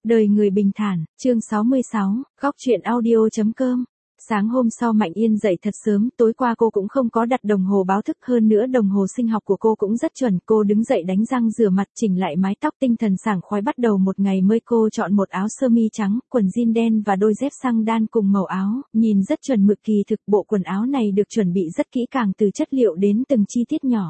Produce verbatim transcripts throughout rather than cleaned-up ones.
Đời người bình thản, chương sáu mươi sáu, góc truyện audio.com. Sáng hôm sau Mạnh Yên dậy thật sớm, tối qua cô cũng không có đặt đồng hồ báo thức, hơn nữa đồng hồ sinh học của cô cũng rất chuẩn. Cô đứng dậy đánh răng rửa mặt, chỉnh lại mái tóc, tinh thần sảng khoái bắt đầu một ngày mới. Cô chọn một áo sơ mi trắng, quần jean đen và đôi dép xăng đan cùng màu áo, nhìn rất chuẩn mực. Kỳ thực bộ quần áo này được chuẩn bị rất kỹ càng từ chất liệu đến từng chi tiết nhỏ.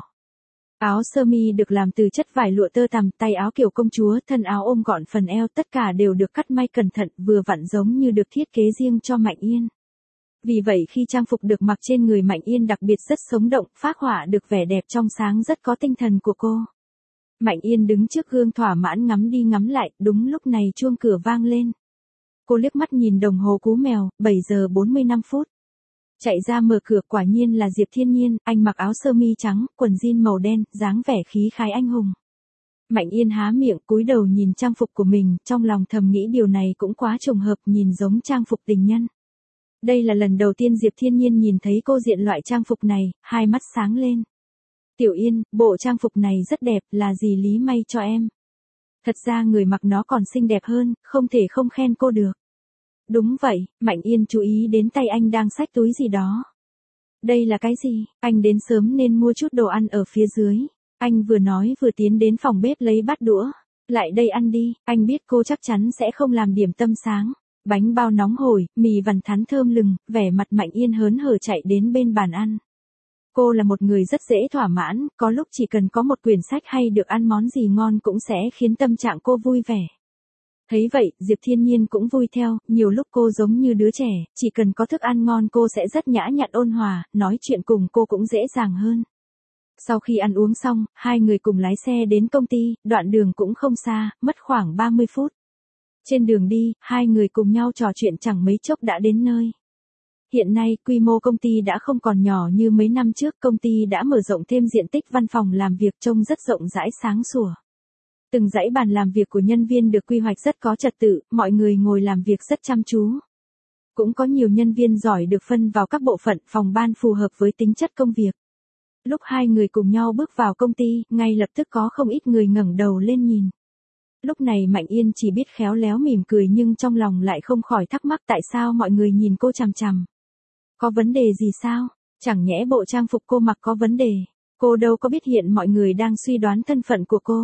Áo sơ mi được làm từ chất vải lụa tơ tằm, tay áo kiểu công chúa, thân áo ôm gọn phần eo, tất cả đều được cắt may cẩn thận, vừa vặn giống như được thiết kế riêng cho Mạnh Yên. Vì vậy khi trang phục được mặc trên người Mạnh Yên đặc biệt rất sống động, phác họa được vẻ đẹp trong sáng rất có tinh thần của cô. Mạnh Yên đứng trước gương thỏa mãn ngắm đi ngắm lại, đúng lúc này chuông cửa vang lên. Cô liếc mắt nhìn đồng hồ cú mèo, bảy giờ bốn mươi lăm phút. Chạy ra mở cửa, quả nhiên là Diệp Thiên Nhiên, anh mặc áo sơ mi trắng, quần jean màu đen, dáng vẻ khí khái anh hùng. Mạnh Yên há miệng, cúi đầu nhìn trang phục của mình, trong lòng thầm nghĩ điều này cũng quá trùng hợp, nhìn giống trang phục tình nhân. Đây là lần đầu tiên Diệp Thiên Nhiên nhìn thấy cô diện loại trang phục này, hai mắt sáng lên. Tiểu Yên, bộ trang phục này rất đẹp, là dì Lý may cho em. Thật ra người mặc nó còn xinh đẹp hơn, không thể không khen cô được. Đúng vậy, Mạnh Yên chú ý đến tay anh đang xách túi gì đó. Đây là cái gì? Anh đến sớm nên mua chút đồ ăn ở phía dưới. Anh vừa nói vừa tiến đến phòng bếp lấy bát đũa. Lại đây ăn đi, anh biết cô chắc chắn sẽ không làm điểm tâm sáng. Bánh bao nóng hổi, mì vằn thắn thơm lừng, vẻ mặt Mạnh Yên hớn hở chạy đến bên bàn ăn. Cô là một người rất dễ thỏa mãn, có lúc chỉ cần có một quyển sách hay được ăn món gì ngon cũng sẽ khiến tâm trạng cô vui vẻ. Thấy vậy, Diệp Thiên Nhiên cũng vui theo, nhiều lúc cô giống như đứa trẻ, chỉ cần có thức ăn ngon cô sẽ rất nhã nhặn ôn hòa, nói chuyện cùng cô cũng dễ dàng hơn. Sau khi ăn uống xong, hai người cùng lái xe đến công ty, đoạn đường cũng không xa, mất khoảng ba mươi phút. Trên đường đi, hai người cùng nhau trò chuyện chẳng mấy chốc đã đến nơi. Hiện nay, quy mô công ty đã không còn nhỏ như mấy năm trước, công ty đã mở rộng thêm diện tích văn phòng làm việc trông rất rộng rãi sáng sủa. Từng dãy bàn làm việc của nhân viên được quy hoạch rất có trật tự, mọi người ngồi làm việc rất chăm chú. Cũng có nhiều nhân viên giỏi được phân vào các bộ phận, phòng ban phù hợp với tính chất công việc. Lúc hai người cùng nhau bước vào công ty, ngay lập tức có không ít người ngẩng đầu lên nhìn. Lúc này Mạnh Yên chỉ biết khéo léo mỉm cười nhưng trong lòng lại không khỏi thắc mắc tại sao mọi người nhìn cô chằm chằm. Có vấn đề gì sao? Chẳng nhẽ bộ trang phục cô mặc có vấn đề? Cô đâu có biết hiện mọi người đang suy đoán thân phận của cô.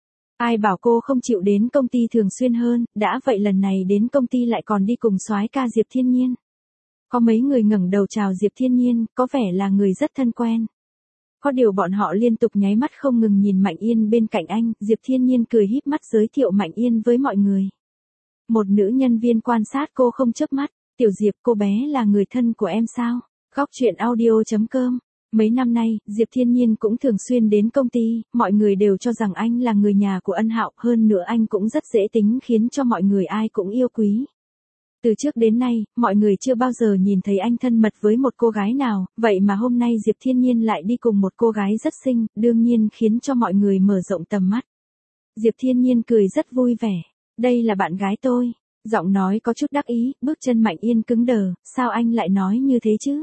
Ai bảo cô không chịu đến công ty thường xuyên hơn, đã vậy lần này đến công ty lại còn đi cùng soái ca Diệp Thiên Nhiên. Có mấy người ngẩng đầu chào Diệp Thiên Nhiên, có vẻ là người rất thân quen. Có điều bọn họ liên tục nháy mắt không ngừng nhìn Mạnh Yên bên cạnh anh, Diệp Thiên Nhiên cười híp mắt giới thiệu Mạnh Yên với mọi người. Một nữ nhân viên quan sát cô không chớp mắt, Tiểu Diệp, cô bé là người thân của em sao? Góc truyện audio.com. Mấy năm nay, Diệp Thiên Nhiên cũng thường xuyên đến công ty, mọi người đều cho rằng anh là người nhà của Ân Hạo, hơn nữa anh cũng rất dễ tính khiến cho mọi người ai cũng yêu quý. Từ trước đến nay, mọi người chưa bao giờ nhìn thấy anh thân mật với một cô gái nào, vậy mà hôm nay Diệp Thiên Nhiên lại đi cùng một cô gái rất xinh, đương nhiên khiến cho mọi người mở rộng tầm mắt. Diệp Thiên Nhiên cười rất vui vẻ, đây là bạn gái tôi, giọng nói có chút đắc ý, bước chân Mạnh Yên cứng đờ, sao anh lại nói như thế chứ?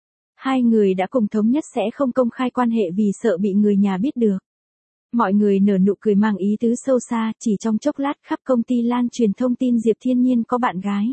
Hai người đã cùng thống nhất sẽ không công khai quan hệ vì sợ bị người nhà biết được. Mọi người nở nụ cười mang ý tứ sâu xa, chỉ trong chốc lát khắp công ty lan truyền thông tin Diệp Thiên Nhiên có bạn gái.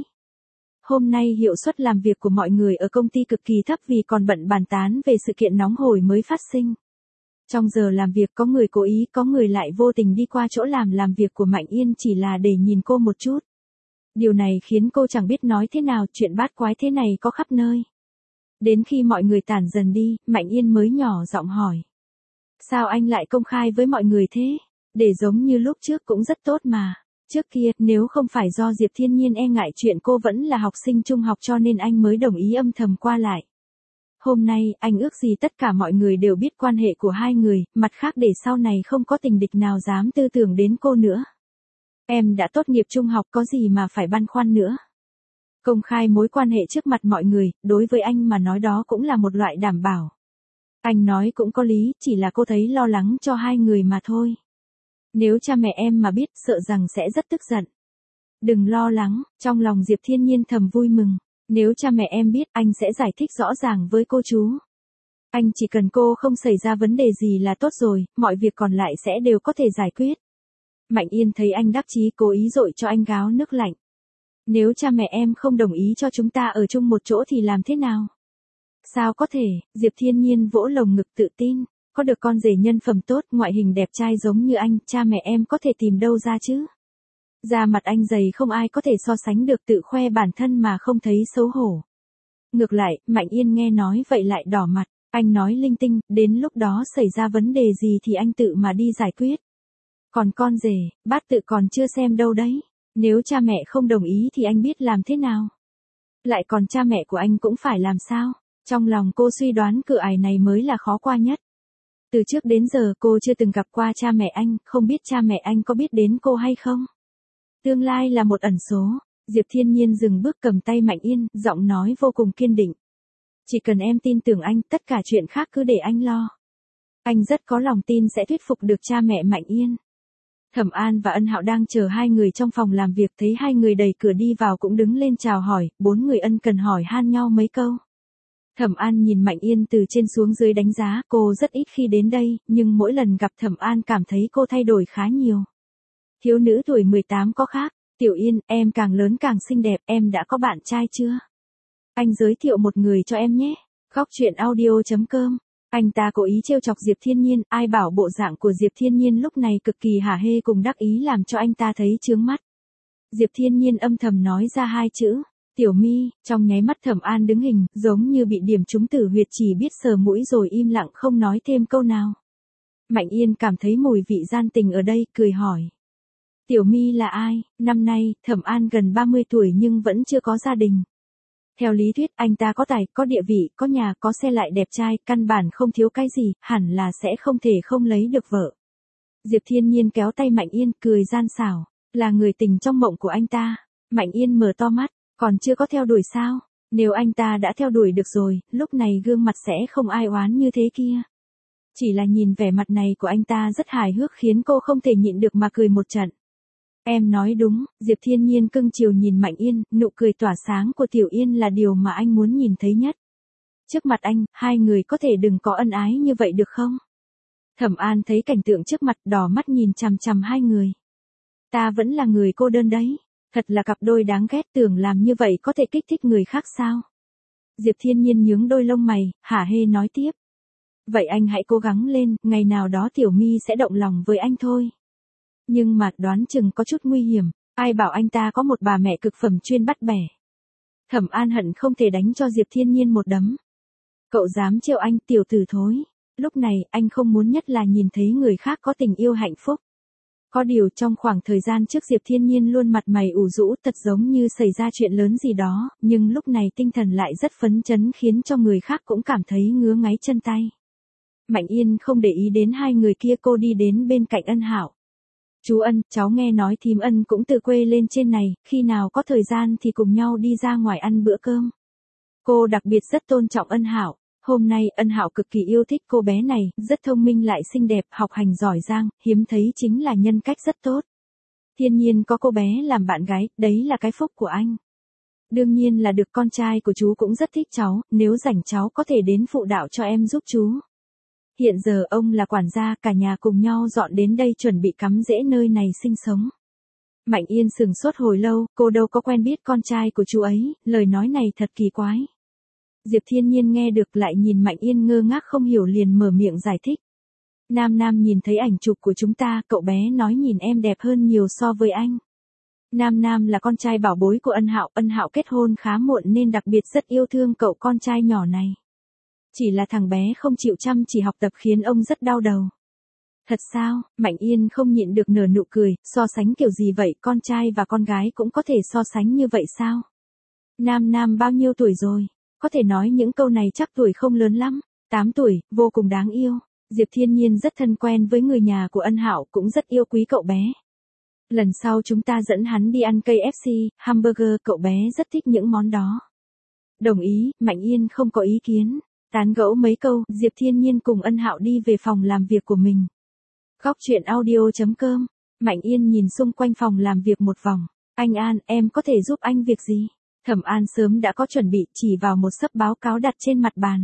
Hôm nay hiệu suất làm việc của mọi người ở công ty cực kỳ thấp vì còn bận bàn tán về sự kiện nóng hổi mới phát sinh. Trong giờ làm việc có người cố ý, có người lại vô tình đi qua chỗ làm làm việc của Mạnh Yên chỉ là để nhìn cô một chút. Điều này khiến cô chẳng biết nói thế nào, chuyện bát quái thế này có khắp nơi. Đến khi mọi người tản dần đi, Mạnh Yên mới nhỏ giọng hỏi. Sao anh lại công khai với mọi người thế? Để giống như lúc trước cũng rất tốt mà. Trước kia, nếu không phải do Diệp Thiên Nhiên e ngại chuyện cô vẫn là học sinh trung học cho nên anh mới đồng ý âm thầm qua lại. Hôm nay, anh ước gì tất cả mọi người đều biết quan hệ của hai người, mặt khác để sau này không có tình địch nào dám tư tưởng đến cô nữa. Em đã tốt nghiệp trung học có gì mà phải băn khoăn nữa. Công khai mối quan hệ trước mặt mọi người, đối với anh mà nói đó cũng là một loại đảm bảo. Anh nói cũng có lý, chỉ là cô thấy lo lắng cho hai người mà thôi. Nếu cha mẹ em mà biết, sợ rằng sẽ rất tức giận. Đừng lo lắng, trong lòng Diệp Thiên Nhiên thầm vui mừng. Nếu cha mẹ em biết, anh sẽ giải thích rõ ràng với cô chú. Anh chỉ cần cô không xảy ra vấn đề gì là tốt rồi, mọi việc còn lại sẽ đều có thể giải quyết. Mạnh Yên thấy anh đắc chí cố ý dội cho anh gáo nước lạnh. Nếu cha mẹ em không đồng ý cho chúng ta ở chung một chỗ thì làm thế nào? Sao có thể, Diệp Thiên Nhiên vỗ lồng ngực tự tin, có được con rể nhân phẩm tốt, ngoại hình đẹp trai giống như anh, cha mẹ em có thể tìm đâu ra chứ? Da mặt anh dày không ai có thể so sánh được, tự khoe bản thân mà không thấy xấu hổ. Ngược lại, Mạnh Yên nghe nói vậy lại đỏ mặt, anh nói linh tinh, đến lúc đó xảy ra vấn đề gì thì anh tự mà đi giải quyết. Còn con rể, bát tự còn chưa xem đâu đấy, nếu cha mẹ không đồng ý thì anh biết làm thế nào? Lại còn cha mẹ của anh cũng phải làm sao? Trong lòng cô suy đoán cửa ải này mới là khó qua nhất. Từ trước đến giờ cô chưa từng gặp qua cha mẹ anh, không biết cha mẹ anh có biết đến cô hay không? Tương lai là một ẩn số. Diệp Thiên Nhiên dừng bước cầm tay Mạnh Yên, giọng nói vô cùng kiên định. Chỉ cần em tin tưởng anh, tất cả chuyện khác cứ để anh lo. Anh rất có lòng tin sẽ thuyết phục được cha mẹ Mạnh Yên. Thẩm An và Ân Hạo đang chờ hai người trong phòng làm việc, thấy hai người đẩy cửa đi vào cũng đứng lên chào hỏi, bốn người ân cần hỏi han nhau mấy câu. Thẩm An nhìn Mạnh Yên từ trên xuống dưới đánh giá, cô rất ít khi đến đây, nhưng mỗi lần gặp Thẩm An cảm thấy cô thay đổi khá nhiều. Thiếu nữ tuổi mười tám có khác, Tiểu Yên, em càng lớn càng xinh đẹp, em đã có bạn trai chưa? Anh giới thiệu một người cho em nhé. Góc truyện audio chấm com. Anh ta cố ý trêu chọc Diệp Thiên Nhiên, ai bảo bộ dạng của Diệp Thiên Nhiên lúc này cực kỳ hả hê cùng đắc ý làm cho anh ta thấy chướng mắt. Diệp Thiên Nhiên âm thầm nói ra hai chữ, Tiểu Mi, trong nháy mắt Thẩm An đứng hình, giống như bị điểm trúng tử huyệt, chỉ biết sờ mũi rồi im lặng không nói thêm câu nào. Mạnh Yên cảm thấy mùi vị gian tình ở đây, cười hỏi. Tiểu Mi là ai? Năm nay, Thẩm An gần ba mươi tuổi nhưng vẫn chưa có gia đình. Theo lý thuyết, anh ta có tài, có địa vị, có nhà, có xe lại đẹp trai, căn bản không thiếu cái gì, hẳn là sẽ không thể không lấy được vợ. Diệp Thiên Nhiên kéo tay Mạnh Yên, cười gian xảo, là người tình trong mộng của anh ta. Mạnh Yên mở to mắt, còn chưa có theo đuổi sao? Nếu anh ta đã theo đuổi được rồi, lúc này gương mặt sẽ không ai oán như thế kia. Chỉ là nhìn vẻ mặt này của anh ta rất hài hước khiến cô không thể nhịn được mà cười một trận. Em nói đúng, Diệp Thiên Nhiên cưng chiều nhìn Mạnh Yên, nụ cười tỏa sáng của Tiểu Yên là điều mà anh muốn nhìn thấy nhất. Trước mặt anh, hai người có thể đừng có ân ái như vậy được không? Thẩm An thấy cảnh tượng trước mặt đỏ mắt nhìn chằm chằm hai người. Ta vẫn là người cô đơn đấy, thật là cặp đôi đáng ghét, tưởng làm như vậy có thể kích thích người khác sao? Diệp Thiên Nhiên nhướng đôi lông mày, hả hê nói tiếp. Vậy anh hãy cố gắng lên, ngày nào đó Tiểu Mi sẽ động lòng với anh thôi. Nhưng mà đoán chừng có chút nguy hiểm, ai bảo anh ta có một bà mẹ cực phẩm chuyên bắt bẻ. Thẩm An hận không thể đánh cho Diệp Thiên Nhiên một đấm. Cậu dám trêu anh, tiểu tử thối. Lúc này, anh không muốn nhất là nhìn thấy người khác có tình yêu hạnh phúc. Có điều trong khoảng thời gian trước Diệp Thiên Nhiên luôn mặt mày ủ rũ, thật giống như xảy ra chuyện lớn gì đó, nhưng lúc này tinh thần lại rất phấn chấn khiến cho người khác cũng cảm thấy ngứa ngáy chân tay. Mạnh Yên không để ý đến hai người kia, cô đi đến bên cạnh Ân Hạo. Chú Ân, cháu nghe nói thím Ân cũng từ quê lên trên này, khi nào có thời gian thì cùng nhau đi ra ngoài ăn bữa cơm. Cô đặc biệt rất tôn trọng Ân Hạo. Hôm nay Ân Hạo cực kỳ yêu thích cô bé này, rất thông minh lại xinh đẹp, học hành giỏi giang, hiếm thấy chính là nhân cách rất tốt. Thiên Nhiên có cô bé làm bạn gái, đấy là cái phúc của anh. Đương nhiên là được, con trai của chú cũng rất thích cháu, nếu rảnh cháu có thể đến phụ đạo cho em giúp chú. Hiện giờ ông là quản gia, cả nhà cùng nhau dọn đến đây chuẩn bị cắm rễ nơi này sinh sống. Mạnh Yên sừng sốt hồi lâu, cô đâu có quen biết con trai của chú ấy, lời nói này thật kỳ quái. Diệp Thiên Nhiên nghe được lại nhìn Mạnh Yên ngơ ngác không hiểu liền mở miệng giải thích. Nam Nam nhìn thấy ảnh chụp của chúng ta, cậu bé nói nhìn em đẹp hơn nhiều so với anh. Nam Nam là con trai bảo bối của Ân Hạo, Ân Hạo kết hôn khá muộn nên đặc biệt rất yêu thương cậu con trai nhỏ này. Chỉ là thằng bé không chịu chăm chỉ học tập khiến ông rất đau đầu. Thật sao? Mạnh Yên không nhịn được nở nụ cười, so sánh kiểu gì vậy, con trai và con gái cũng có thể so sánh như vậy sao? Nam Nam bao nhiêu tuổi rồi? Có thể nói những câu này chắc tuổi không lớn lắm, tám tuổi, vô cùng đáng yêu. Diệp Thiên Nhiên rất thân quen với người nhà của Ân Hạo, cũng rất yêu quý cậu bé. Lần sau chúng ta dẫn hắn đi ăn cây ép xê, hamburger, cậu bé rất thích những món đó. Đồng ý, Mạnh Yên không có ý kiến. Tán gẫu mấy câu, Diệp Thiên Nhiên cùng Ân Hạo đi về phòng làm việc của mình. Góc truyện audio chấm com. Mạnh Yên nhìn xung quanh phòng làm việc một vòng. Anh An, em có thể giúp anh việc gì? Thẩm An sớm đã có chuẩn bị, chỉ vào một xấp báo cáo đặt trên mặt bàn.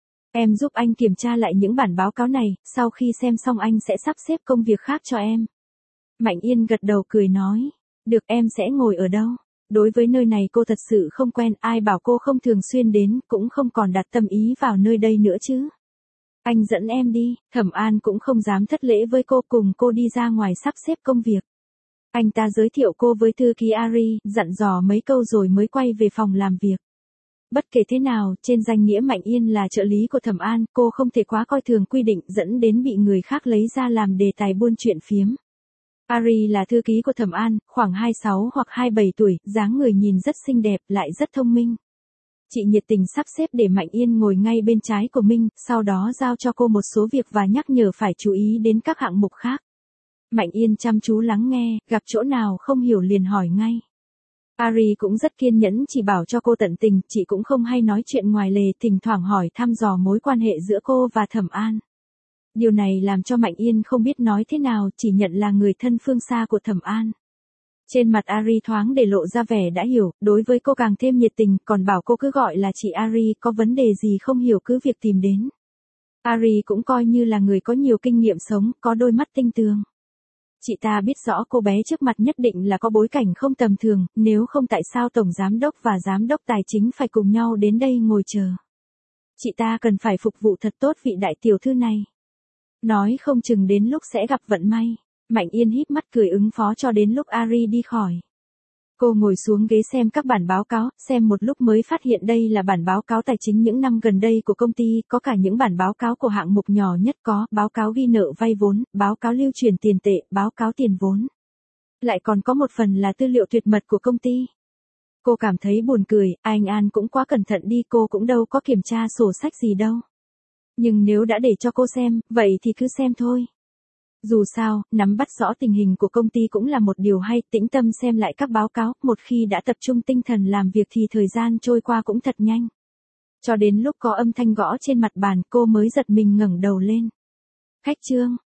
Em giúp anh kiểm tra lại những bản báo cáo này, sau khi xem xong anh sẽ sắp xếp công việc khác cho em. Mạnh Yên gật đầu cười nói. Được, em sẽ ngồi ở đâu? Đối với nơi này cô thật sự không quen, ai bảo cô không thường xuyên đến, cũng không còn đặt tâm ý vào nơi đây nữa chứ. Anh dẫn em đi. Thẩm An cũng không dám thất lễ với cô, cùng cô đi ra ngoài sắp xếp công việc. Anh ta giới thiệu cô với thư ký Ari, dặn dò mấy câu rồi mới quay về phòng làm việc. Bất kể thế nào, trên danh nghĩa Mạnh Yên là trợ lý của Thẩm An, cô không thể quá coi thường quy định dẫn đến bị người khác lấy ra làm đề tài buôn chuyện phiếm. Ari là thư ký của Thẩm An, khoảng hai mươi sáu hoặc hai mươi bảy tuổi, dáng người nhìn rất xinh đẹp, lại rất thông minh. Chị nhiệt tình sắp xếp để Mạnh Yên ngồi ngay bên trái của mình, sau đó giao cho cô một số việc và nhắc nhở phải chú ý đến các hạng mục khác. Mạnh Yên chăm chú lắng nghe, gặp chỗ nào không hiểu liền hỏi ngay. Ari cũng rất kiên nhẫn chỉ bảo cho cô tận tình, chị cũng không hay nói chuyện ngoài lề, thỉnh thoảng hỏi thăm dò mối quan hệ giữa cô và Thẩm An. Điều này làm cho Mạnh Yên không biết nói thế nào, chỉ nhận là người thân phương xa của Thẩm An. Trên mặt Ari thoáng để lộ ra vẻ đã hiểu, đối với cô càng thêm nhiệt tình, còn bảo cô cứ gọi là chị Ari, có vấn đề gì không hiểu cứ việc tìm đến. Ari cũng coi như là người có nhiều kinh nghiệm sống, có đôi mắt tinh tường. Chị ta biết rõ cô bé trước mặt nhất định là có bối cảnh không tầm thường, nếu không tại sao Tổng Giám đốc và Giám đốc Tài chính phải cùng nhau đến đây ngồi chờ. Chị ta cần phải phục vụ thật tốt vị đại tiểu thư này. Nói không chừng đến lúc sẽ gặp vận may. Mạnh Yên híp mắt cười ứng phó cho đến lúc Ari đi khỏi. Cô ngồi xuống ghế xem các bản báo cáo, xem một lúc mới phát hiện đây là bản báo cáo tài chính những năm gần đây của công ty, có cả những bản báo cáo của hạng mục nhỏ nhất, có báo cáo ghi nợ vay vốn, báo cáo lưu chuyển tiền tệ, báo cáo tiền vốn. Lại còn có một phần là tư liệu tuyệt mật của công ty. Cô cảm thấy buồn cười, anh An cũng quá cẩn thận đi, cô cũng đâu có kiểm tra sổ sách gì đâu. Nhưng nếu đã để cho cô xem, vậy thì cứ xem thôi. Dù sao, nắm bắt rõ tình hình của công ty cũng là một điều hay, tĩnh tâm xem lại các báo cáo, một khi đã tập trung tinh thần làm việc thì thời gian trôi qua cũng thật nhanh. Cho đến lúc có âm thanh gõ trên mặt bàn, cô mới giật mình ngẩng đầu lên. Khách Trương,